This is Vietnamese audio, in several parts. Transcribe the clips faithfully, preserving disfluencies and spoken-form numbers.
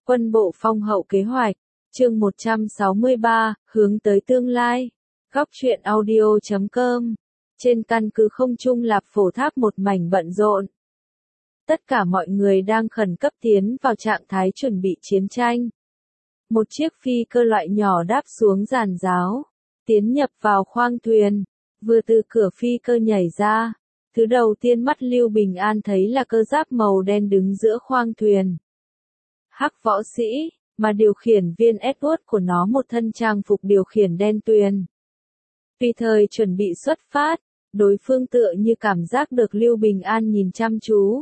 Quân bộ phong hậu kế hoạch, chương một trăm sáu mươi ba, hướng tới tương lai. Góc truyện audio chấm com. Trên căn cứ không trung Lạp Phổ Tháp một mảnh bận rộn. Tất cả mọi người đang khẩn cấp tiến vào trạng thái chuẩn bị chiến tranh. Một chiếc phi cơ loại nhỏ đáp xuống giàn giáo, tiến nhập vào khoang thuyền, vừa từ cửa phi cơ nhảy ra. Thứ đầu tiên mắt Lưu Bình An thấy là cơ giáp màu đen đứng giữa khoang thuyền. Hắc võ sĩ, mà điều khiển viên Edward của nó một thân trang phục điều khiển đen tuyền. Tùy thời chuẩn bị xuất phát, đối phương tựa như cảm giác được Lưu Bình An nhìn chăm chú.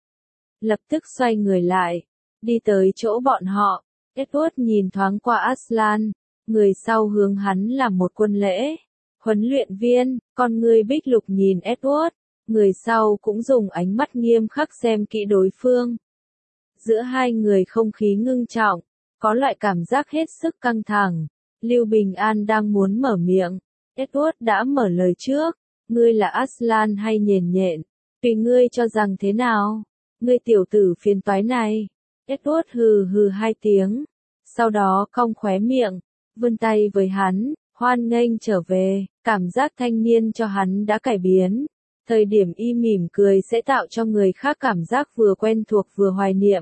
Lập tức xoay người lại, đi tới chỗ bọn họ. Edward nhìn thoáng qua Aslan, người sau hướng hắn làm một quân lễ. Huấn luyện viên, con người bích lục nhìn Edward, người sau cũng dùng ánh mắt nghiêm khắc xem kỹ đối phương. Giữa hai người không khí ngưng trọng, có loại cảm giác hết sức căng thẳng. Lưu Bình An đang muốn mở miệng, Edward đã mở lời trước, ngươi là Aslan hay nhền nhện, tùy ngươi cho rằng thế nào, ngươi tiểu tử phiền toái này. Edward hừ hừ hai tiếng, sau đó cong khóe miệng, vươn tay với hắn, hoan nghênh trở về, cảm giác thanh niên cho hắn đã cải biến. Thời điểm y mỉm cười sẽ tạo cho người khác cảm giác vừa quen thuộc vừa hoài niệm.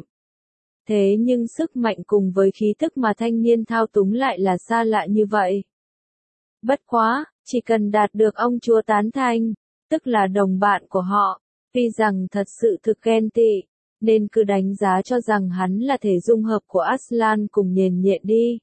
Thế nhưng sức mạnh cùng với khí thức mà thanh niên thao túng lại là xa lạ như vậy. Bất quá, chỉ cần đạt được ông chúa tán thành, tức là đồng bạn của họ, tuy rằng thật sự thực ghen tị, nên cứ đánh giá cho rằng hắn là thể dung hợp của Aslan cùng nhền nhện đi.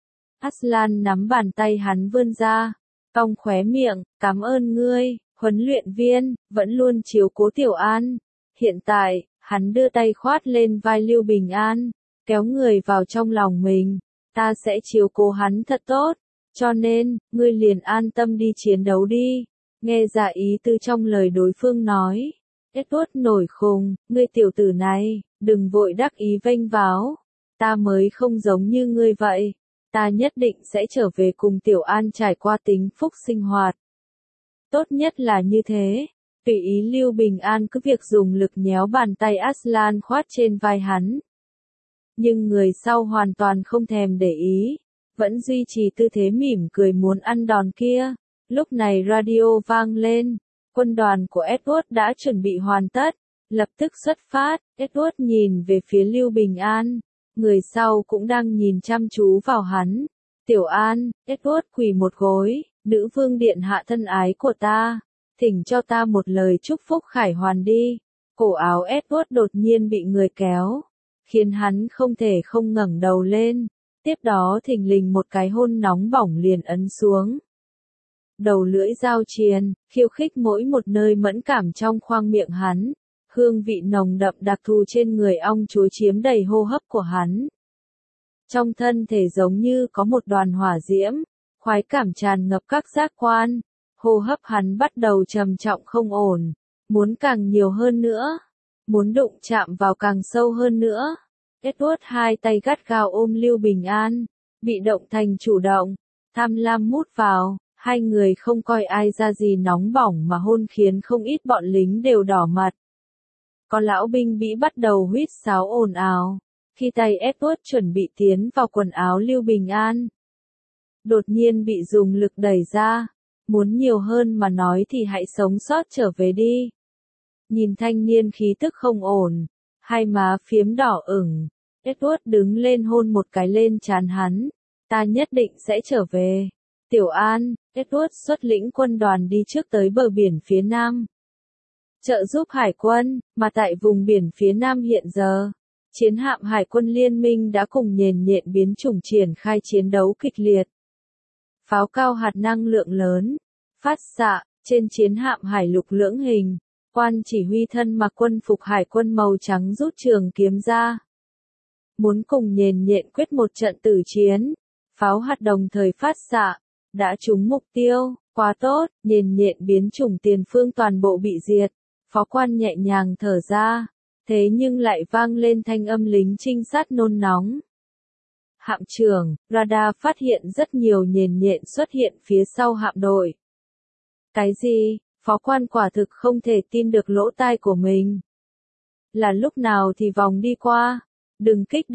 Aslan nắm bàn tay hắn vươn ra, cong khóe miệng, cảm ơn ngươi, huấn luyện viên, vẫn luôn chiếu cố Tiểu An. Hiện tại, hắn đưa tay khoát lên vai Lưu Bình An, kéo người vào trong lòng mình, ta sẽ chiếu cố hắn thật tốt, cho nên, ngươi liền an tâm đi chiến đấu đi. Nghe ra ý tư trong lời đối phương nói, Edward nổi khùng, ngươi tiểu tử này, đừng vội đắc ý vênh váo, ta mới không giống như ngươi vậy, ta nhất định sẽ trở về cùng Tiểu An trải qua tính phúc sinh hoạt. Tốt nhất là như thế. Tùy ý Lưu Bình An cứ việc dùng lực nhéo bàn tay Aslan khoát trên vai hắn. Nhưng người sau hoàn toàn không thèm để ý, vẫn duy trì tư thế mỉm cười muốn ăn đòn kia. Lúc này radio vang lên, quân đoàn của Edward đã chuẩn bị hoàn tất, lập tức xuất phát. Edward nhìn về phía Lưu Bình An, người sau cũng đang nhìn chăm chú vào hắn. Tiểu An, Edward quỳ một gối, nữ vương điện hạ thân ái của ta. Thỉnh cho ta một lời chúc phúc khải hoàn đi. Cổ áo Edward đột nhiên bị người kéo, khiến hắn không thể không ngẩng đầu lên. Tiếp đó thình lình một cái hôn nóng bỏng liền ấn xuống. Đầu lưỡi giao triền, khiêu khích mỗi một nơi mẫn cảm trong khoang miệng hắn. Hương vị nồng đậm đặc thù trên người ong chúa chiếm đầy hô hấp của hắn. Trong thân thể giống như có một đoàn hỏa diễm, khoái cảm tràn ngập các giác quan. Hô hấp hắn bắt đầu trầm trọng không ổn, muốn càng nhiều hơn nữa, muốn đụng chạm vào càng sâu hơn nữa. Edward hai tay gắt gao ôm Lưu Bình An, bị động thành chủ động, tham lam mút vào, hai người không coi ai ra gì nóng bỏng mà hôn khiến không ít bọn lính đều đỏ mặt. Có lão binh bĩ bắt đầu huýt sáo ồn ào, khi tay Edward chuẩn bị tiến vào quần áo Lưu Bình An. Đột nhiên bị dùng lực đẩy ra. Muốn nhiều hơn mà nói thì hãy sống sót trở về đi. Nhìn thanh niên khí tức không ổn, hai má phiếm đỏ ửng, Edward đứng lên hôn một cái lên trán hắn. Ta nhất định sẽ trở về. Tiểu An, Edward xuất lĩnh quân đoàn đi trước tới bờ biển phía nam. Trợ giúp hải quân, mà tại vùng biển phía nam hiện giờ, chiến hạm hải quân liên minh đã cùng nhền nhện biến chủng triển khai chiến đấu kịch liệt. Pháo cao hạt năng lượng lớn, phát xạ, trên chiến hạm hải lục lưỡng hình, quan chỉ huy thân mặc quân phục hải quân màu trắng rút trường kiếm ra. Muốn cùng nhền nhện quyết một trận tử chiến, pháo hạt đồng thời phát xạ, đã trúng mục tiêu, quá tốt, nhền nhện biến chủng tiền phương toàn bộ bị diệt, phó quan nhẹ nhàng thở ra, thế nhưng lại vang lên thanh âm lính trinh sát nôn nóng. Hạm trưởng, radar phát hiện rất nhiều nhền nhện xuất hiện phía sau hạm đội. Cái gì? Phó quan quả thực không thể tin được lỗ tai của mình. Là lúc nào thì vòng đi qua? Đừng kích động,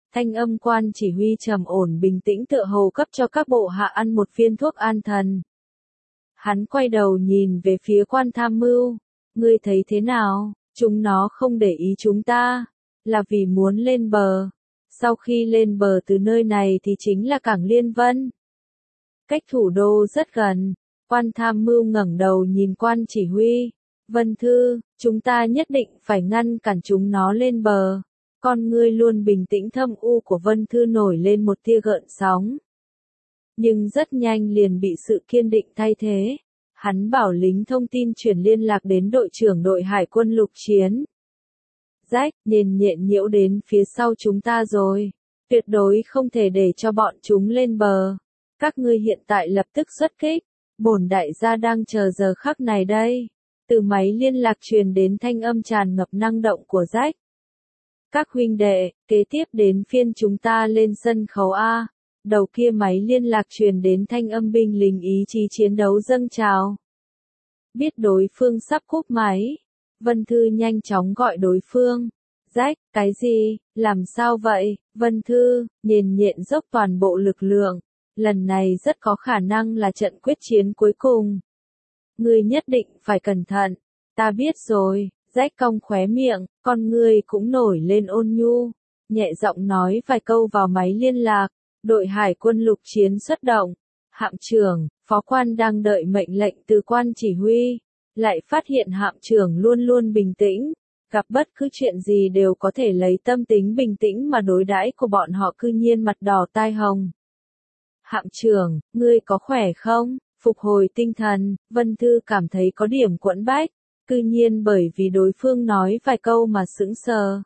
Thanh âm quan chỉ huy trầm ổn bình tĩnh tựa hồ cấp cho các bộ hạ ăn một viên thuốc an thần. Hắn quay đầu nhìn về phía quan tham mưu. Ngươi thấy thế nào? Chúng nó không để ý chúng ta, là vì muốn lên bờ. Sau khi lên bờ từ nơi này thì chính là cảng Liên Vân. Cách thủ đô rất gần. Quan tham mưu ngẩng đầu nhìn quan chỉ huy. Vân Thư, chúng ta nhất định phải ngăn cản chúng nó lên bờ. Con ngươi luôn bình tĩnh thâm u của Vân Thư nổi lên một tia gợn sóng. Nhưng rất nhanh liền bị sự kiên định thay thế. Hắn bảo lính thông tin chuyển liên lạc đến đội trưởng đội hải quân lục chiến. Rách, nhền nhện nhiễu đến phía sau chúng ta rồi. Tuyệt đối không thể để cho bọn chúng lên bờ. Các ngươi hiện tại lập tức xuất kích. Bổn đại gia đang chờ giờ khắc này đây. Từ máy liên lạc truyền đến thanh âm tràn ngập năng động của Rách. Các huynh đệ, kế tiếp đến phiên chúng ta lên sân khấu A. Đầu kia máy liên lạc truyền đến thanh âm binh lính ý chí chiến đấu dâng trào. Biết đối phương sắp cúp máy. Vân Thư nhanh chóng gọi đối phương. Rách, cái gì, làm sao vậy? Vân Thư, nhền nhện dốc toàn bộ lực lượng. Lần này rất có khả năng là trận quyết chiến cuối cùng. Ngươi nhất định phải cẩn thận. Ta biết rồi. Rách cong khóe miệng, con ngươi cũng nổi lên ôn nhu. Nhẹ giọng nói vài câu vào máy liên lạc. Đội hải quân lục chiến xuất động. Hạm trưởng, phó quan đang đợi mệnh lệnh từ quan chỉ huy. Lại phát hiện hạm trưởng luôn luôn bình tĩnh. Gặp bất cứ chuyện gì đều có thể lấy tâm tính bình tĩnh mà đối đãi của bọn họ cư nhiên mặt đỏ tai hồng. Hạm trưởng, ngươi có khỏe không? Phục hồi tinh thần, Vân Thư cảm thấy có điểm quẫn bách. Cư nhiên bởi vì đối phương nói vài câu mà sững sờ.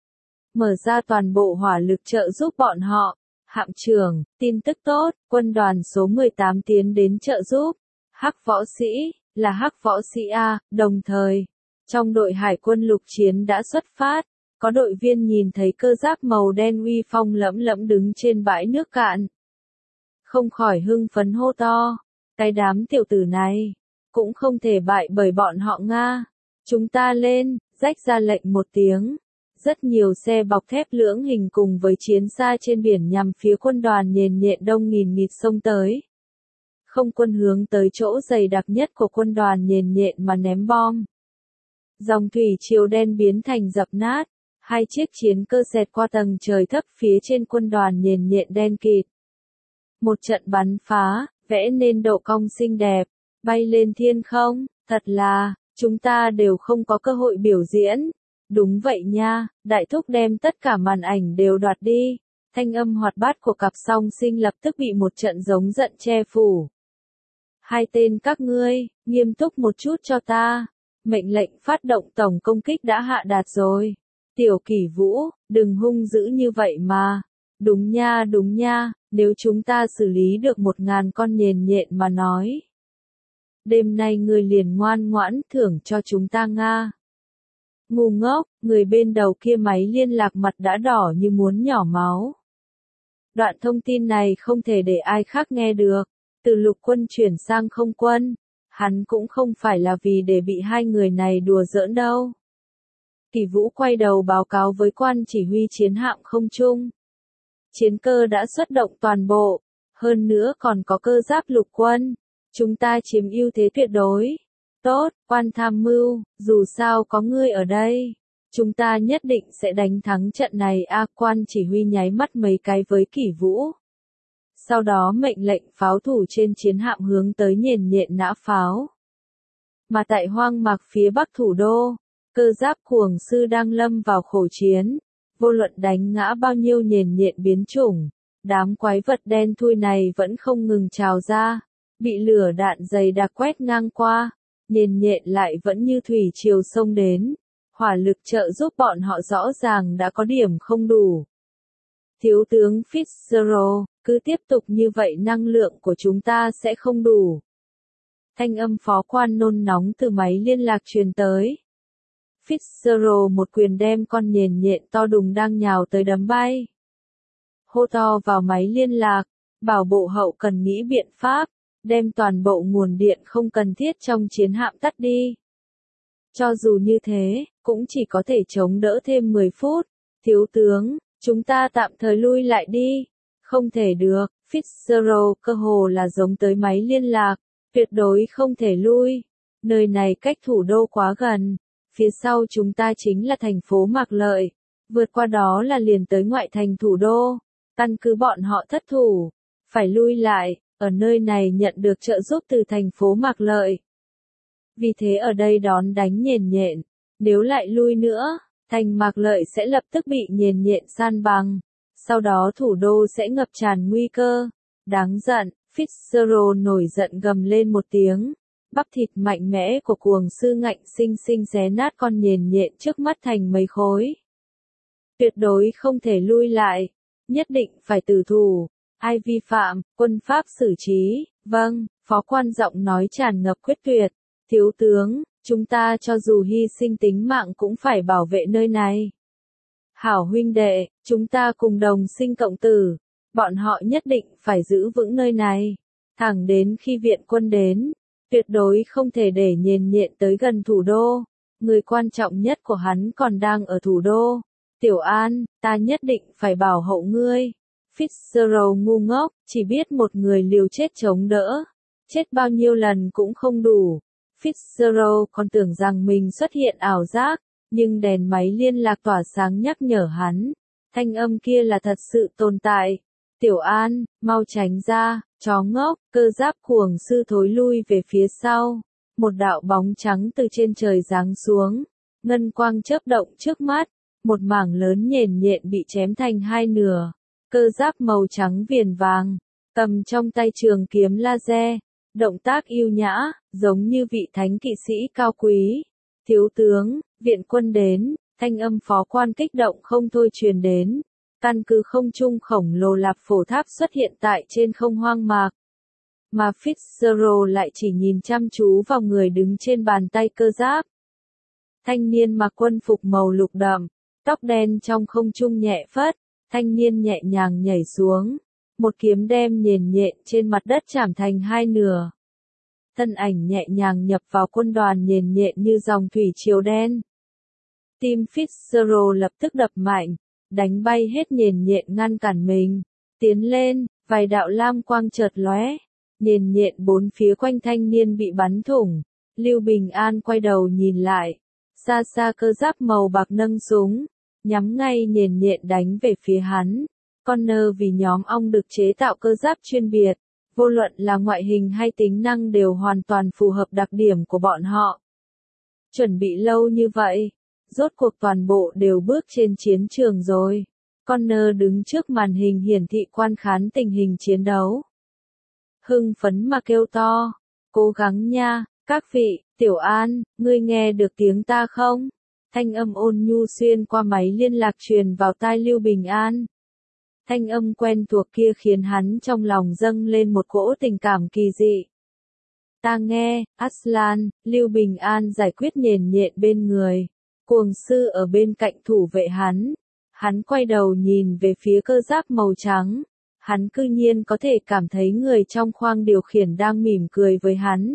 Mở ra toàn bộ hỏa lực trợ giúp bọn họ. Hạm trưởng, tin tức tốt, quân đoàn số mười tám tiến đến trợ giúp. Hắc võ sĩ, là Hắc võ sĩ A, đồng thời. Trong đội hải quân lục chiến đã xuất phát. Có đội viên nhìn thấy cơ giáp màu đen uy phong lẫm lẫm đứng trên bãi nước cạn. Không khỏi hưng phấn hô to. Cái đám tiểu tử này. Cũng không thể bại bởi bọn họ Nga. Chúng ta lên, Rách ra lệnh một tiếng. Rất nhiều xe bọc thép lưỡng hình cùng với chiến xa trên biển nhằm phía quân đoàn nhền nhện đông nghìn nghịt xông tới. Không quân hướng tới chỗ dày đặc nhất của quân đoàn nhền nhện mà ném bom. Dòng thủy triều đen biến thành dập nát. Hai chiếc chiến cơ xẹt qua tầng trời thấp phía trên quân đoàn nhền nhện đen kịt. Một trận bắn phá, vẽ nên độ cong xinh đẹp. Bay lên thiên không, thật là, chúng ta đều không có cơ hội biểu diễn. Đúng vậy nha, đại thúc đem tất cả màn ảnh đều đoạt đi. Thanh âm hoạt bát của cặp song sinh lập tức bị một trận giống giận che phủ. Hai tên các ngươi, nghiêm túc một chút cho ta. Mệnh lệnh phát động tổng công kích đã hạ đạt rồi. Tiểu Kỷ Vũ, đừng hung dữ như vậy mà. Đúng nha đúng nha, nếu chúng ta xử lý được một ngàn con nhền nhện mà nói. Đêm nay người liền ngoan ngoãn thưởng cho chúng ta Nga. Ngu ngốc, người bên đầu kia máy liên lạc mặt đã đỏ như muốn nhỏ máu. Đoạn thông tin này không thể để ai khác nghe được. Từ lục quân chuyển sang không quân. Hắn cũng không phải là vì để bị hai người này đùa giỡn đâu. Kỷ Vũ quay đầu báo cáo với quan chỉ huy chiến hạm không trung. Chiến cơ đã xuất động toàn bộ. Hơn nữa còn có cơ giáp lục quân. Chúng ta chiếm ưu thế tuyệt đối. Tốt, quan tham mưu, dù sao có ngươi ở đây. Chúng ta nhất định sẽ đánh thắng trận này a. Quan chỉ huy nháy mắt mấy cái với Kỷ Vũ. Sau đó mệnh lệnh pháo thủ trên chiến hạm hướng tới nhền nhện nã pháo. Mà tại hoang mạc phía bắc thủ đô, cơ giáp cuồng sư đang lâm vào khổ chiến. Vô luận đánh ngã bao nhiêu nhền nhện biến chủng, đám quái vật đen thui này vẫn không ngừng trào ra. Bị lửa đạn dày đặc quét ngang qua, nhền nhện lại vẫn như thủy triều xông đến. Hỏa lực trợ giúp bọn họ rõ ràng đã có điểm không đủ. Thiếu tướng Fitzgerald, cứ tiếp tục như vậy năng lượng của chúng ta sẽ không đủ. Thanh âm phó quan nôn nóng từ máy liên lạc truyền tới. Fitzgerald một quyền đem con nhền nhện to đùng đang nhào tới đấm bay. Hô to vào máy liên lạc, bảo bộ hậu cần nghĩ biện pháp, đem toàn bộ nguồn điện không cần thiết trong chiến hạm tắt đi. Cho dù như thế, cũng chỉ có thể chống đỡ thêm mười phút. Thiếu tướng, Chúng ta tạm thời lui lại đi. Không thể được, Fitzgerald cơ hồ là giống tới máy liên lạc. Tuyệt đối không thể lui. Nơi này cách thủ đô quá gần. Phía sau chúng ta chính là thành phố Mạc Lợi. Vượt qua đó là liền tới ngoại thành thủ đô. Căn cứ bọn họ thất thủ. Phải lui lại, ở nơi này nhận được trợ giúp từ thành phố Mạc Lợi. Vì thế ở đây đón đánh nhền nhện. Nếu lại lui nữa, thành Mạc Lợi sẽ lập tức bị nhền nhện san bằng. Sau đó thủ đô sẽ ngập tràn nguy cơ. Đáng giận, Fitzgerald nổi giận gầm lên một tiếng. Bắp thịt mạnh mẽ của cuồng sư ngạnh sinh sinh xé nát con nhền nhện trước mắt thành mấy khối. Tuyệt đối không thể lui lại. Nhất định phải tử thủ. Ai vi phạm, quân pháp xử trí. Vâng, phó quan giọng nói tràn ngập quyết tuyệt. Thiếu tướng, chúng ta cho dù hy sinh tính mạng cũng phải bảo vệ nơi này. Hảo huynh đệ, chúng ta cùng đồng sinh cộng tử. Bọn họ nhất định phải giữ vững nơi này. Thẳng đến khi viện quân đến. Tuyệt đối không thể để nhền nhện tới gần thủ đô. Người quan trọng nhất của hắn còn đang ở thủ đô. Tiểu An, ta nhất định phải bảo hộ ngươi. Fitzgerald ngu ngốc, chỉ biết một người liều chết chống đỡ. Chết bao nhiêu lần cũng không đủ. Fitzgerald còn tưởng rằng mình xuất hiện ảo giác, nhưng đèn máy liên lạc tỏa sáng nhắc nhở hắn. Thanh âm kia là thật sự tồn tại. Tiểu An, mau tránh ra, chó ngốc, cơ giáp cuồng sư thối lui về phía sau. Một đạo bóng trắng từ trên trời giáng xuống. Ngân quang chớp động trước mắt. Một mảng lớn nhền nhện bị chém thành hai nửa. Cơ giáp màu trắng viền vàng. Cầm trong tay trường kiếm laser. Động tác yêu nhã, giống như vị thánh kỵ sĩ cao quý. Thiếu tướng, viện quân đến. Thanh âm phó quan kích động không thôi truyền đến. Căn cứ không trung khổng lồ Lạp Phổ Tháp xuất hiện tại trên không hoang mạc. Mà Fitzgerald lại chỉ nhìn chăm chú vào người đứng trên bàn tay cơ giáp. Thanh niên mặc quân phục màu lục đậm, tóc đen trong không trung nhẹ phất, thanh niên nhẹ nhàng nhảy xuống. Một kiếm đem nhền nhện trên mặt đất chảm thành hai nửa. Thân ảnh nhẹ nhàng nhập vào quân đoàn nhền nhện như dòng thủy triều đen. Tim Fitzgerald lập tức đập mạnh. Đánh bay hết nhền nhện ngăn cản mình. Tiến lên, vài đạo lam quang chợt lóe. Nhền nhện bốn phía quanh thanh niên bị bắn thủng. Lưu Bình An quay đầu nhìn lại. Xa xa cơ giáp màu bạc nâng súng. Nhắm ngay nhền nhện đánh về phía hắn. Connor vì nhóm ong được chế tạo cơ giáp chuyên biệt. Vô luận là ngoại hình hay tính năng đều hoàn toàn phù hợp đặc điểm của bọn họ. Chuẩn bị lâu như vậy. Rốt cuộc toàn bộ đều bước trên chiến trường rồi. Connor đứng trước màn hình hiển thị quan khán tình hình chiến đấu. Hưng phấn mà kêu to. Cố gắng nha, các vị, Tiểu An, ngươi nghe được tiếng ta không? Thanh âm ôn nhu xuyên qua máy liên lạc truyền vào tai Lưu Bình An. Thanh âm quen thuộc kia khiến hắn trong lòng dâng lên một cỗ tình cảm kỳ dị. Ta nghe, Aslan, Lưu Bình An giải quyết nhền nhện bên người. Cuồng sư ở bên cạnh thủ vệ hắn. Hắn quay đầu nhìn về phía cơ giáp màu trắng. Hắn cư nhiên có thể cảm thấy người trong khoang điều khiển đang mỉm cười với hắn.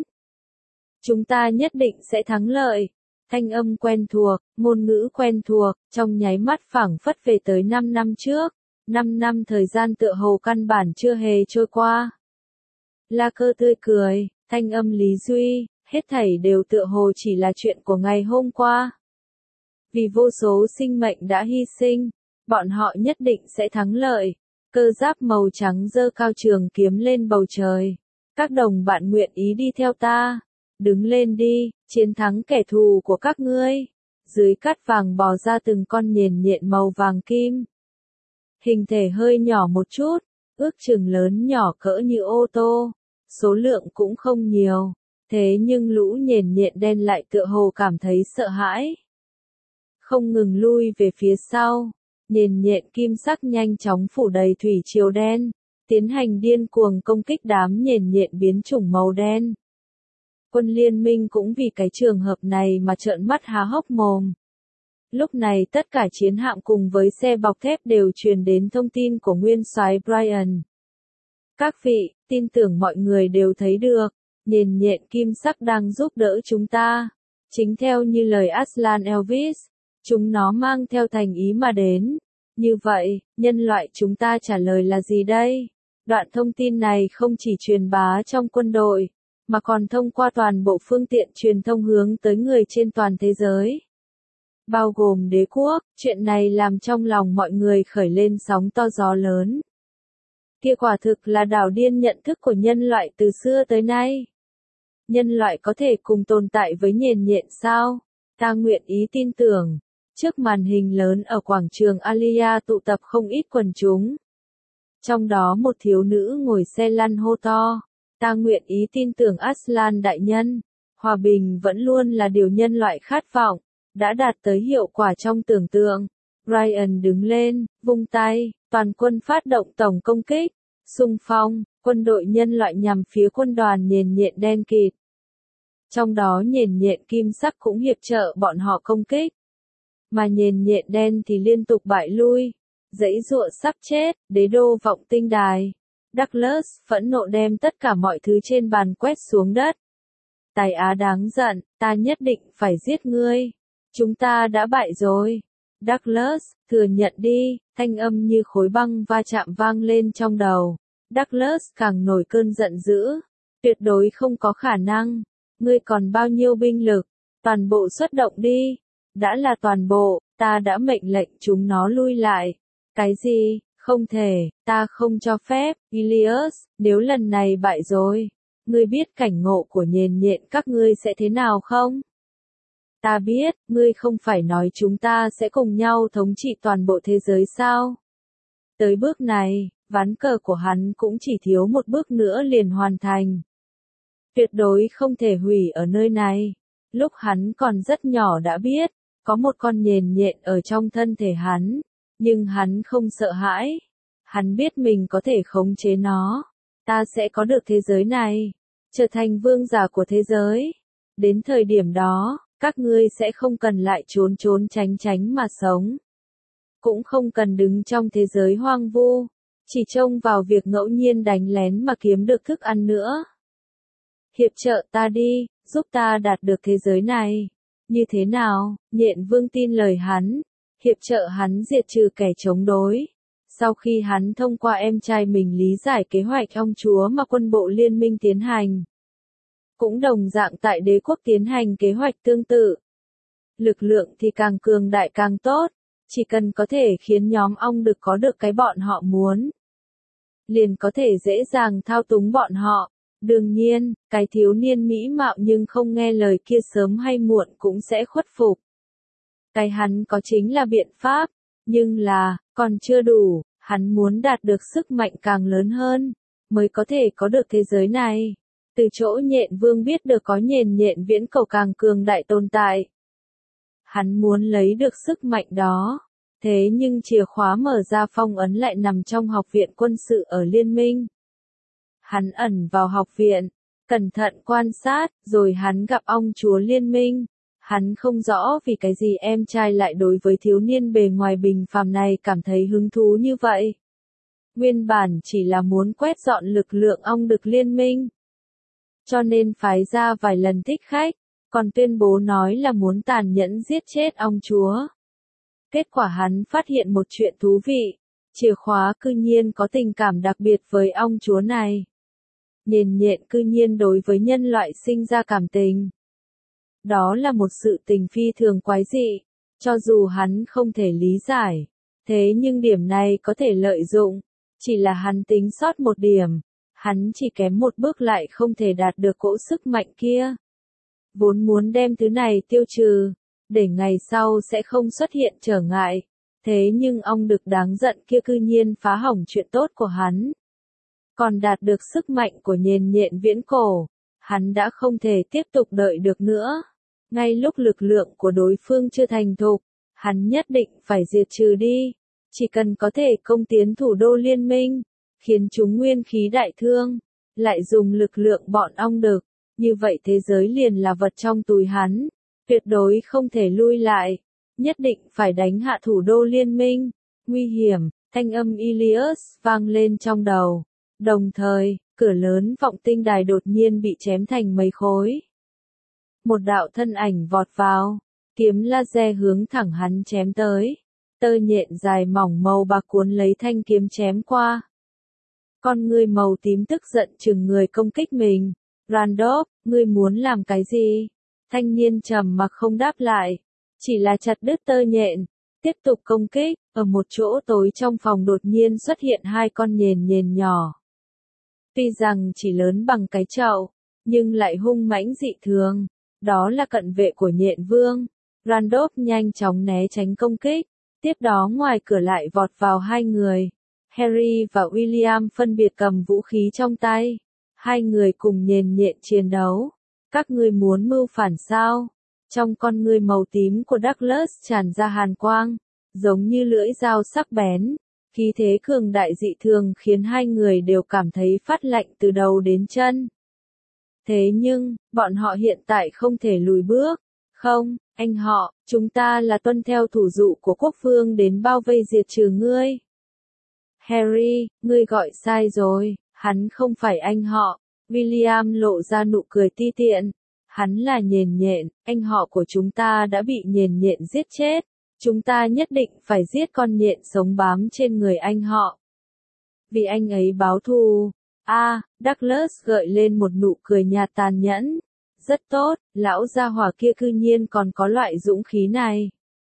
Chúng ta nhất định sẽ thắng lợi. Thanh âm quen thuộc, ngôn ngữ quen thuộc, trong nháy mắt phảng phất về tới năm năm trước. năm năm thời gian tựa hồ căn bản chưa hề trôi qua. La Cơ tươi cười, thanh âm Lý Duy, hết thảy đều tựa hồ chỉ là chuyện của ngày hôm qua. Vì vô số sinh mệnh đã hy sinh, bọn họ nhất định sẽ thắng lợi. Cơ giáp màu trắng giơ cao trường kiếm lên bầu trời. Các đồng bạn nguyện ý đi theo ta. Đứng lên đi, chiến thắng kẻ thù của các ngươi. Dưới cát vàng bò ra từng con nhền nhện màu vàng kim. Hình thể hơi nhỏ một chút, ước chừng lớn nhỏ cỡ như ô tô. Số lượng cũng không nhiều. Thế nhưng lũ nhền nhện đen lại tựa hồ cảm thấy sợ hãi. Không ngừng lui về phía sau. Nhền nhện kim sắc nhanh chóng phủ đầy thủy triều đen. Tiến hành điên cuồng công kích đám nhền nhện biến chủng màu đen. Quân liên minh cũng vì cái trường hợp này mà trợn mắt há hốc mồm. Lúc này tất cả chiến hạm cùng với xe bọc thép đều truyền đến thông tin của nguyên soái Brian. Các vị, tin tưởng mọi người đều thấy được, nhền nhện kim sắc đang giúp đỡ chúng ta. Chính theo như lời Aslan Elvis, chúng nó mang theo thành ý mà đến. Như vậy, nhân loại chúng ta trả lời là gì đây? Đoạn thông tin này không chỉ truyền bá trong quân đội, mà còn thông qua toàn bộ phương tiện truyền thông hướng tới người trên toàn thế giới. Bao gồm đế quốc, chuyện này làm trong lòng mọi người khởi lên sóng to gió lớn. Kia quả thực là đảo điên nhận thức của nhân loại từ xưa tới nay. Nhân loại có thể cùng tồn tại với nhền nhện sao? Ta nguyện ý tin tưởng. Trước màn hình lớn ở quảng trường Alia tụ tập không ít quần chúng. Trong đó một thiếu nữ ngồi xe lăn hô to. Ta nguyện ý tin tưởng Aslan đại nhân. Hòa bình vẫn luôn là điều nhân loại khát vọng, đã đạt tới hiệu quả trong tưởng tượng. Ryan đứng lên, vung tay, toàn quân phát động tổng công kích, xung phong, quân đội nhân loại nhằm phía quân đoàn nhền nhện đen kịt. Trong đó nhền nhện kim sắc cũng hiệp trợ bọn họ công kích. Mà nhền nhện đen thì liên tục bại lui, giãy giụa sắp chết, đế đô vọng tinh đài. Douglas phẫn nộ đem tất cả mọi thứ trên bàn quét xuống đất. Tài Á đáng giận, ta nhất định phải giết ngươi. Chúng ta đã bại rồi. Douglas, thừa nhận đi, thanh âm như khối băng va chạm vang lên trong đầu. Douglas càng nổi cơn giận dữ. Tuyệt đối không có khả năng. Ngươi còn bao nhiêu binh lực? Toàn bộ xuất động đi. Đã là toàn bộ, ta đã mệnh lệnh chúng nó lui lại. Cái gì? Không thể, ta không cho phép. Ilias, nếu lần này bại rồi, ngươi biết cảnh ngộ của nhền nhện các ngươi sẽ thế nào không? Ta biết, ngươi không phải nói chúng ta sẽ cùng nhau thống trị toàn bộ thế giới sao? Tới bước này, ván cờ của hắn cũng chỉ thiếu một bước nữa liền hoàn thành. Tuyệt đối không thể hủy ở nơi này. Lúc hắn còn rất nhỏ đã biết, có một con nhền nhện ở trong thân thể hắn, nhưng hắn không sợ hãi. Hắn biết mình có thể khống chế nó. Ta sẽ có được thế giới này, trở thành vương giả của thế giới. Đến thời điểm đó, các ngươi sẽ không cần lại trốn trốn tránh tránh mà sống. Cũng không cần đứng trong thế giới hoang vu, chỉ trông vào việc ngẫu nhiên đánh lén mà kiếm được thức ăn nữa. Hiệp trợ ta đi, giúp ta đạt được thế giới này. Như thế nào? Nhện vương tin lời hắn, hiệp trợ hắn diệt trừ kẻ chống đối. Sau khi hắn thông qua em trai mình lý giải kế hoạch ông chúa mà quân bộ liên minh tiến hành, cũng đồng dạng tại đế quốc tiến hành kế hoạch tương tự. Lực lượng thì càng cường đại càng tốt, chỉ cần có thể khiến nhóm ong đực có được cái bọn họ muốn, liền có thể dễ dàng thao túng bọn họ. Đương nhiên, cái thiếu niên mỹ mạo nhưng không nghe lời kia sớm hay muộn cũng sẽ khuất phục. Cái hắn có chính là biện pháp, nhưng là, còn chưa đủ, hắn muốn đạt được sức mạnh càng lớn hơn, mới có thể có được thế giới này. Từ chỗ nhện vương biết được có nhền nhện viễn cầu càng cường đại tồn tại. Hắn muốn lấy được sức mạnh đó. Thế nhưng chìa khóa mở ra phong ấn lại nằm trong học viện quân sự ở Liên minh. Hắn ẩn vào học viện, cẩn thận quan sát, rồi hắn gặp ông chúa Liên minh. Hắn không rõ vì cái gì em trai lại đối với thiếu niên bề ngoài bình phàm này cảm thấy hứng thú như vậy. Nguyên bản chỉ là muốn quét dọn lực lượng ong đực Liên minh, cho nên phái ra vài lần thích khách, còn tuyên bố nói là muốn tàn nhẫn giết chết ong chúa. Kết quả hắn phát hiện một chuyện thú vị, chìa khóa cư nhiên có tình cảm đặc biệt với ong chúa này. Nhền nhện cư nhiên đối với nhân loại sinh ra cảm tình. Đó là một sự tình phi thường quái dị, cho dù hắn không thể lý giải. Thế nhưng điểm này có thể lợi dụng, chỉ là hắn tính sót một điểm. Hắn chỉ kém một bước lại không thể đạt được cỗ sức mạnh kia. Vốn muốn đem thứ này tiêu trừ, để ngày sau sẽ không xuất hiện trở ngại. Thế nhưng ong đực đáng giận kia cư nhiên phá hỏng chuyện tốt của hắn. Còn đạt được sức mạnh của nhền nhện viễn cổ, hắn đã không thể tiếp tục đợi được nữa. Ngay lúc lực lượng của đối phương chưa thành thục, hắn nhất định phải diệt trừ đi. Chỉ cần có thể công tiến thủ đô liên minh, khiến chúng nguyên khí đại thương, lại dùng lực lượng bọn ong đực, như vậy thế giới liền là vật trong túi hắn, tuyệt đối không thể lui lại, nhất định phải đánh hạ thủ đô liên minh. Nguy hiểm, thanh âm Ilias vang lên trong đầu. Đồng thời, cửa lớn vọng tinh đài đột nhiên bị chém thành mấy khối. Một đạo thân ảnh vọt vào, kiếm laser hướng thẳng hắn chém tới. Tơ nhện dài mỏng màu bạc cuốn lấy thanh kiếm chém qua. Con ngươi màu tím tức giận chừng người công kích mình. Randolph, ngươi muốn làm cái gì? Thanh niên trầm mặc không đáp lại. Chỉ là chặt đứt tơ nhện. Tiếp tục công kích. Ở một chỗ tối trong phòng đột nhiên xuất hiện hai con nhện nhện nhỏ. Tuy rằng chỉ lớn bằng cái chậu, nhưng lại hung mãnh dị thường. Đó là cận vệ của nhện vương. Randolph nhanh chóng né tránh công kích. Tiếp đó ngoài cửa lại vọt vào hai người. Harry và William phân biệt cầm vũ khí trong tay. Hai người cùng nhện nhện chiến đấu. Các ngươi muốn mưu phản sao? Trong con ngươi màu tím của Douglas tràn ra hàn quang, giống như lưỡi dao sắc bén. Khí thế cường đại dị thường khiến hai người đều cảm thấy phát lạnh từ đầu đến chân. Thế nhưng, bọn họ hiện tại không thể lùi bước. Không, anh họ, chúng ta là tuân theo thủ dụ của quốc vương đến bao vây diệt trừ ngươi. Harry, ngươi gọi sai rồi, hắn không phải anh họ. William lộ ra nụ cười ti tiện. Hắn là nhện nhện, anh họ của chúng ta đã bị nhện nhện giết chết. Chúng ta nhất định phải giết con nhện sống bám trên người anh họ. Vì anh ấy báo thù. A, à, Douglas gợi lên một nụ cười nhạt tàn nhẫn. Rất tốt, lão gia hỏa kia cư nhiên còn có loại dũng khí này.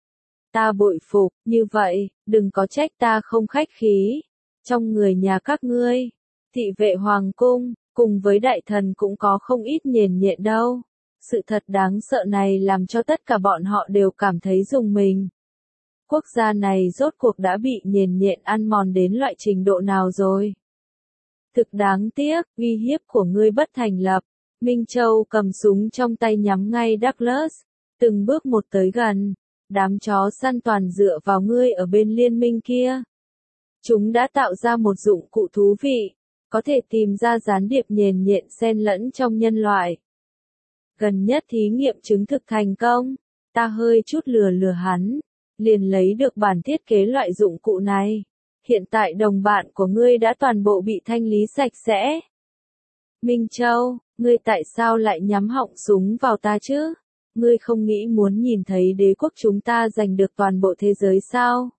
Ta bội phục, như vậy, đừng có trách ta không khách khí. Trong người nhà các ngươi, thị vệ hoàng cung, cùng với đại thần cũng có không ít nhện nhện đâu. Sự thật đáng sợ này làm cho tất cả bọn họ đều cảm thấy rùng mình. Quốc gia này rốt cuộc đã bị nhện nhện ăn mòn đến loại trình độ nào rồi? Thực đáng tiếc, uy hiếp của ngươi bất thành lập. Minh Châu cầm súng trong tay nhắm ngay Douglas, từng bước một tới gần. Đám chó săn toàn dựa vào ngươi ở bên liên minh kia. Chúng đã tạo ra một dụng cụ thú vị, có thể tìm ra gián điệp nhện nhện xen lẫn trong nhân loại. Gần nhất thí nghiệm chứng thực thành công, ta hơi chút lừa lừa hắn, liền lấy được bản thiết kế loại dụng cụ này. Hiện tại đồng bạn của ngươi đã toàn bộ bị thanh lý sạch sẽ. Minh Châu, ngươi tại sao lại nhắm họng súng vào ta chứ? Ngươi không nghĩ muốn nhìn thấy đế quốc chúng ta giành được toàn bộ thế giới sao?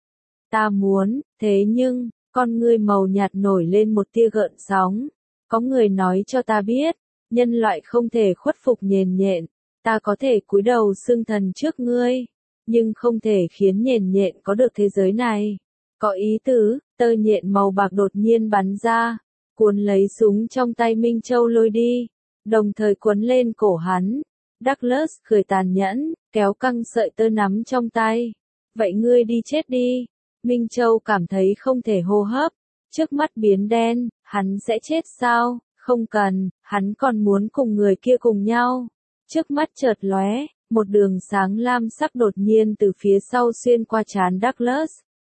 Ta muốn, thế nhưng, con ngươi màu nhạt nổi lên một tia gợn sóng. Có người nói cho ta biết, nhân loại không thể khuất phục nhện nhện. Ta có thể cúi đầu xưng thần trước ngươi, nhưng không thể khiến nhện nhện có được thế giới này. Có ý tứ, tơ nhện màu bạc đột nhiên bắn ra, cuốn lấy súng trong tay Minh Châu lôi đi, đồng thời cuốn lên cổ hắn. Douglas cười tàn nhẫn, kéo căng sợi tơ nắm trong tay. Vậy ngươi đi chết đi. Minh Châu cảm thấy không thể hô hấp, trước mắt biến đen, hắn sẽ chết sao? Không cần, hắn còn muốn cùng người kia cùng nhau. Trước mắt chợt lóe, một đường sáng lam sắc đột nhiên từ phía sau xuyên qua trán Douglas.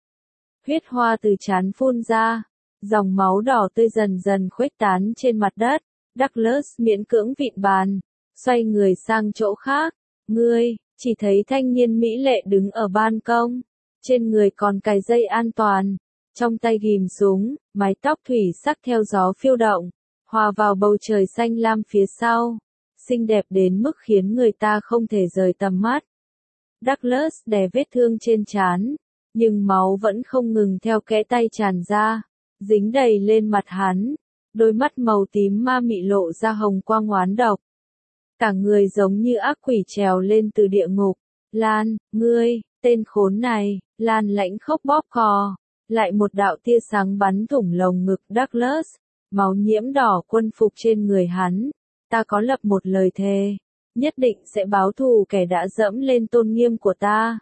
Huyết hoa từ trán phun ra, dòng máu đỏ tươi dần dần khuếch tán trên mặt đất. Douglas miễn cưỡng vịn bàn, xoay người sang chỗ khác. Ngươi, chỉ thấy thanh niên mỹ lệ đứng ở ban công, trên người còn cài dây an toàn, trong tay ghìm súng, mái tóc thủy sắc theo gió phiêu động, hòa vào bầu trời xanh lam phía sau, xinh đẹp đến mức khiến người ta không thể rời tầm mắt. Douglas đè vết thương trên trán, nhưng máu vẫn không ngừng theo kẽ tay tràn ra, dính đầy lên mặt hắn, đôi mắt màu tím ma mị lộ ra hồng quang oán độc. Cả người giống như ác quỷ trèo lên từ địa ngục. Lan, ngươi, tên khốn này. Lan lãnh khốc bóp cò, lại một đạo tia sáng bắn thủng lồng ngực Douglas, máu nhiễm đỏ quân phục trên người hắn. Ta có lập một lời thề, nhất định sẽ báo thù kẻ đã dẫm lên tôn nghiêm của ta.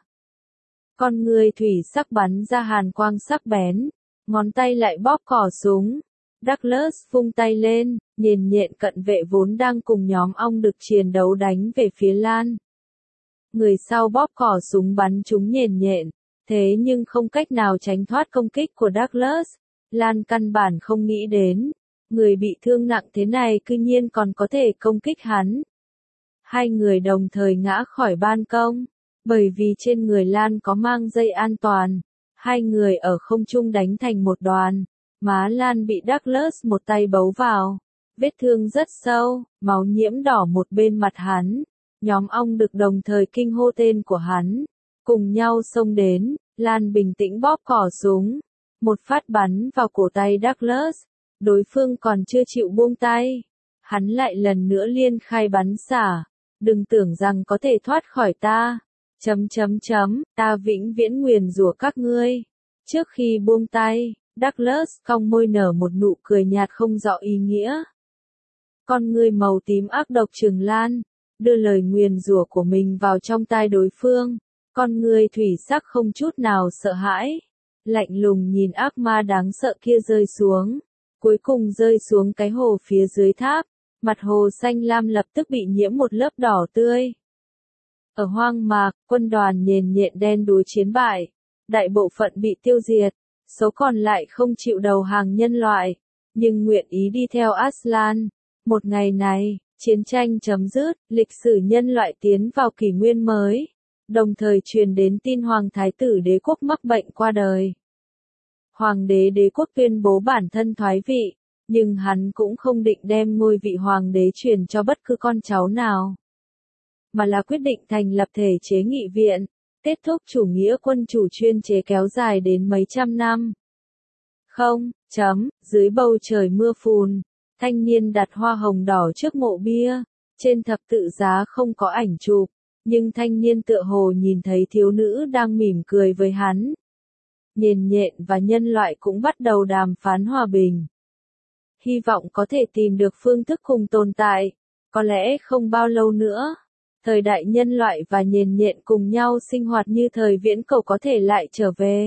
Con người thủy sắc bắn ra hàn quang sắc bén, ngón tay lại bóp cò súng. Douglas vung tay lên, nhện nhện cận vệ vốn đang cùng nhóm ong đực chiến đấu đánh về phía Lan. Người sau bóp cò súng bắn trúng nhện nhện, thế nhưng không cách nào tránh thoát công kích của Douglas. Lan căn bản không nghĩ đến, người bị thương nặng thế này cư nhiên còn có thể công kích hắn. Hai người đồng thời ngã khỏi ban công, bởi vì trên người Lan có mang dây an toàn. Hai người ở không trung đánh thành một đoàn. Má Lan bị Douglas một tay bấu vào, vết thương rất sâu, máu nhiễm đỏ một bên mặt hắn. Nhóm ong đực đồng thời kinh hô tên của hắn, cùng nhau xông đến, Lan bình tĩnh bóp cò súng. Một phát bắn vào cổ tay Douglas. Đối phương còn chưa chịu buông tay. Hắn lại lần nữa liên khai bắn xả. Đừng tưởng rằng có thể thoát khỏi ta. Chấm chấm chấm, ta vĩnh viễn nguyền rủa các ngươi. Trước khi buông tay, Douglas cong môi nở một nụ cười nhạt không rõ ý nghĩa. Con ngươi màu tím ác độc trừng Lan, đưa lời nguyền rủa của mình vào trong tai đối phương. Con ngươi thủy sắc không chút nào sợ hãi. Lạnh lùng nhìn ác ma đáng sợ kia rơi xuống. Cuối cùng rơi xuống cái hồ phía dưới tháp. Mặt hồ xanh lam lập tức bị nhiễm một lớp đỏ tươi. Ở hoang mạc, quân đoàn nhền nhện đen đúa chiến bại. Đại bộ phận bị tiêu diệt. Số còn lại không chịu đầu hàng nhân loại. Nhưng nguyện ý đi theo Aslan. Một ngày này, chiến tranh chấm dứt, lịch sử nhân loại tiến vào kỷ nguyên mới. Đồng thời truyền đến tin Hoàng Thái tử đế quốc mắc bệnh qua đời. Hoàng đế đế quốc tuyên bố bản thân thoái vị, nhưng hắn cũng không định đem ngôi vị hoàng đế truyền cho bất cứ con cháu nào. Mà là quyết định thành lập thể chế nghị viện, kết thúc chủ nghĩa quân chủ chuyên chế kéo dài đến mấy trăm năm. Không, chấm, dưới bầu trời mưa phùn, thanh niên đặt hoa hồng đỏ trước mộ bia, trên thập tự giá không có ảnh chụp, nhưng thanh niên tựa hồ nhìn thấy thiếu nữ đang mỉm cười với hắn. Nhền nhện và nhân loại cũng bắt đầu đàm phán hòa bình. Hy vọng có thể tìm được phương thức cùng tồn tại, có lẽ không bao lâu nữa. Thời đại nhân loại và nhền nhện cùng nhau sinh hoạt như thời viễn cổ có thể lại trở về.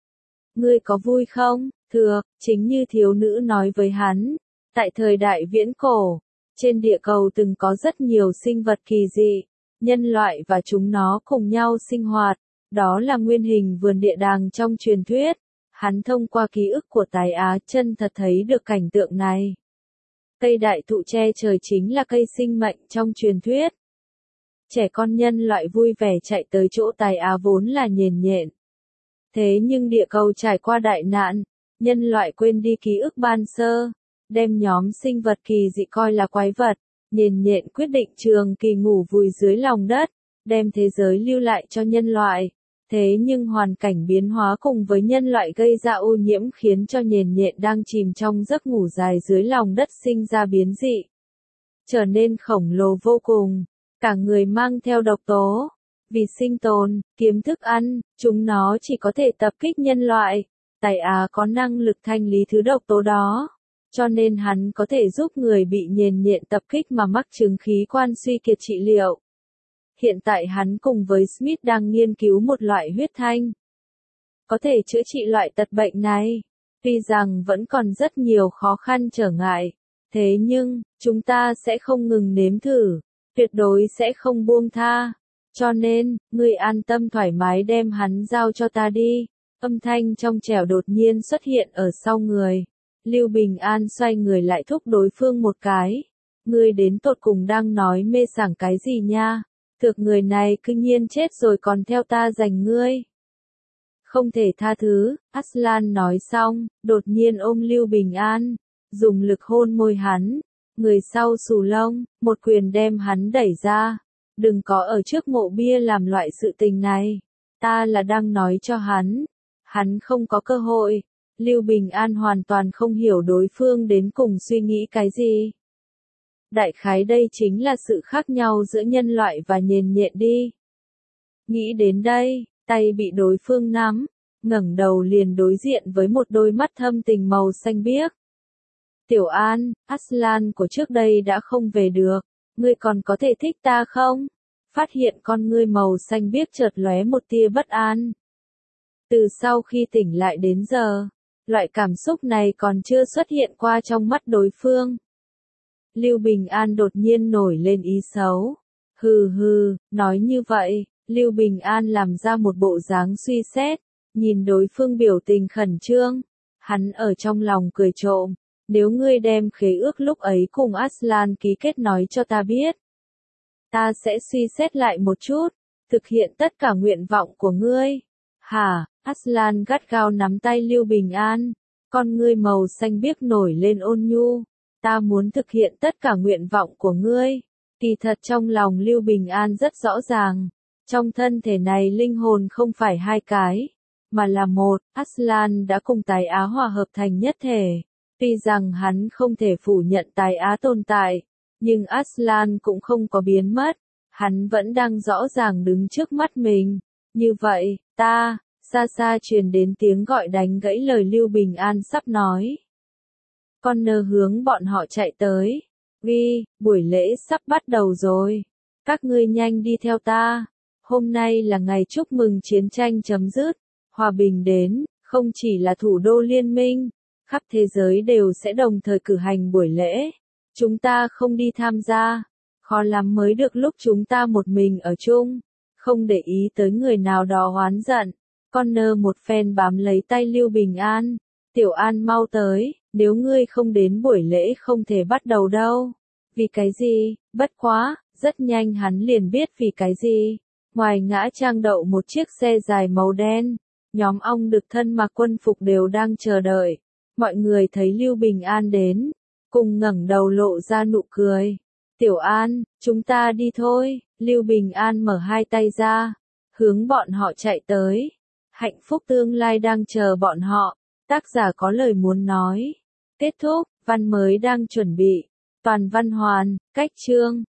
Ngươi có vui không? Thưa, chính như thiếu nữ nói với hắn. Tại thời đại viễn cổ, trên địa cầu từng có rất nhiều sinh vật kỳ dị. Nhân loại và chúng nó cùng nhau sinh hoạt. Đó là nguyên hình vườn địa đàng trong truyền thuyết. Hắn thông qua ký ức của Tài Á chân thật thấy được cảnh tượng này. Cây đại thụ che trời chính là cây sinh mệnh trong truyền thuyết. Trẻ con nhân loại vui vẻ chạy tới chỗ Tài Á vốn là nhền nhện. Thế nhưng địa cầu trải qua đại nạn, nhân loại quên đi ký ức ban sơ, đem nhóm sinh vật kỳ dị coi là quái vật, nhền nhện quyết định trường kỳ ngủ vùi dưới lòng đất, đem thế giới lưu lại cho nhân loại. Thế nhưng hoàn cảnh biến hóa cùng với nhân loại gây ra ô nhiễm khiến cho nhền nhện đang chìm trong giấc ngủ dài dưới lòng đất sinh ra biến dị. Trở nên khổng lồ vô cùng, cả người mang theo độc tố. Vì sinh tồn, kiếm thức ăn, chúng nó chỉ có thể tập kích nhân loại. Tài Á có năng lực thanh lý thứ độc tố đó. Cho nên hắn có thể giúp người bị nhền nhện tập kích mà mắc chứng khí quan suy kiệt trị liệu. Hiện tại hắn cùng với Smith đang nghiên cứu một loại huyết thanh. Có thể chữa trị loại tật bệnh này. Tuy rằng vẫn còn rất nhiều khó khăn trở ngại. Thế nhưng, chúng ta sẽ không ngừng nếm thử. Tuyệt đối sẽ không buông tha. Cho nên, ngươi an tâm thoải mái đem hắn giao cho ta đi. Âm thanh trong trẻo đột nhiên xuất hiện ở sau người. Lưu Bình An xoay người lại thúc đối phương một cái. Ngươi đến tột cùng đang nói mê sảng cái gì nha? Thực người này cứ nhiên chết rồi còn theo ta giành ngươi. Không thể tha thứ, Aslan nói xong, đột nhiên ôm Lưu Bình An, dùng lực hôn môi hắn. Người sau xù lông, một quyền đem hắn đẩy ra. Đừng có ở trước mộ bia làm loại sự tình này. Ta là đang nói cho hắn. Hắn không có cơ hội. Lưu Bình An hoàn toàn không hiểu đối phương đến cùng suy nghĩ cái gì. Đại khái đây chính là sự khác nhau giữa nhân loại và nhền nhện đi. Nghĩ đến đây, tay bị đối phương nắm, ngẩng đầu liền đối diện với một đôi mắt thâm tình màu xanh biếc. Tiểu An, Aslan của trước đây đã không về được, ngươi còn có thể thích ta không? Phát hiện con ngươi màu xanh biếc chợt lóe một tia bất an. Từ sau khi tỉnh lại đến giờ, loại cảm xúc này còn chưa xuất hiện qua trong mắt đối phương. Lưu Bình An đột nhiên nổi lên ý xấu. Hừ hừ, nói như vậy, Lưu Bình An làm ra một bộ dáng suy xét, nhìn đối phương biểu tình khẩn trương. Hắn ở trong lòng cười trộm, nếu ngươi đem khế ước lúc ấy cùng Aslan ký kết nói cho ta biết. Ta sẽ suy xét lại một chút, thực hiện tất cả nguyện vọng của ngươi. Hả, Aslan gắt gao nắm tay Lưu Bình An, con ngươi màu xanh biếc nổi lên ôn nhu. Ta muốn thực hiện tất cả nguyện vọng của ngươi. Kỳ thật trong lòng Lưu Bình An rất rõ ràng. Trong thân thể này linh hồn không phải hai cái. mà là một. Aslan đã cùng Tài Á hòa hợp thành nhất thể. Tuy rằng hắn không thể phủ nhận Tài Á tồn tại, nhưng Aslan cũng không có biến mất. Hắn vẫn đang rõ ràng đứng trước mắt mình. Như vậy, ta, xa xa truyền đến tiếng gọi đánh gãy lời Lưu Bình An sắp nói. Connor hướng bọn họ chạy tới. Ghi, buổi lễ sắp bắt đầu rồi. Các ngươi nhanh đi theo ta. Hôm nay là ngày chúc mừng chiến tranh chấm dứt. Hòa bình đến, không chỉ là thủ đô liên minh. Khắp thế giới đều sẽ đồng thời cử hành buổi lễ. Chúng ta không đi tham gia. Khó lắm mới được lúc chúng ta một mình ở chung. Không để ý tới người nào đó oán giận. Connor một phen bám lấy tay Lưu Bình An. Tiểu An mau tới, nếu ngươi không đến buổi lễ không thể bắt đầu đâu. Vì cái gì? Bất quá, rất nhanh hắn liền biết vì cái gì. Ngoài ngã trang đậu một chiếc xe dài màu đen. Nhóm ong đực thân mặc quân phục đều đang chờ đợi. Mọi người thấy Lưu Bình An đến, cùng ngẩng đầu lộ ra nụ cười. Tiểu An, chúng ta đi thôi. Lưu Bình An mở hai tay ra, hướng bọn họ chạy tới. Hạnh phúc tương lai đang chờ bọn họ. Tác giả có lời muốn nói. Kết thúc, văn mới đang chuẩn bị. Toàn văn hoàn, cách chương.